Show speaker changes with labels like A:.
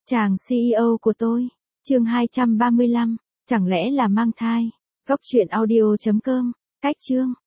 A: Chàng CEO của tôi. Chương 235. Chẳng lẽ là mang thai? Góc truyện audio.com. Cách chương.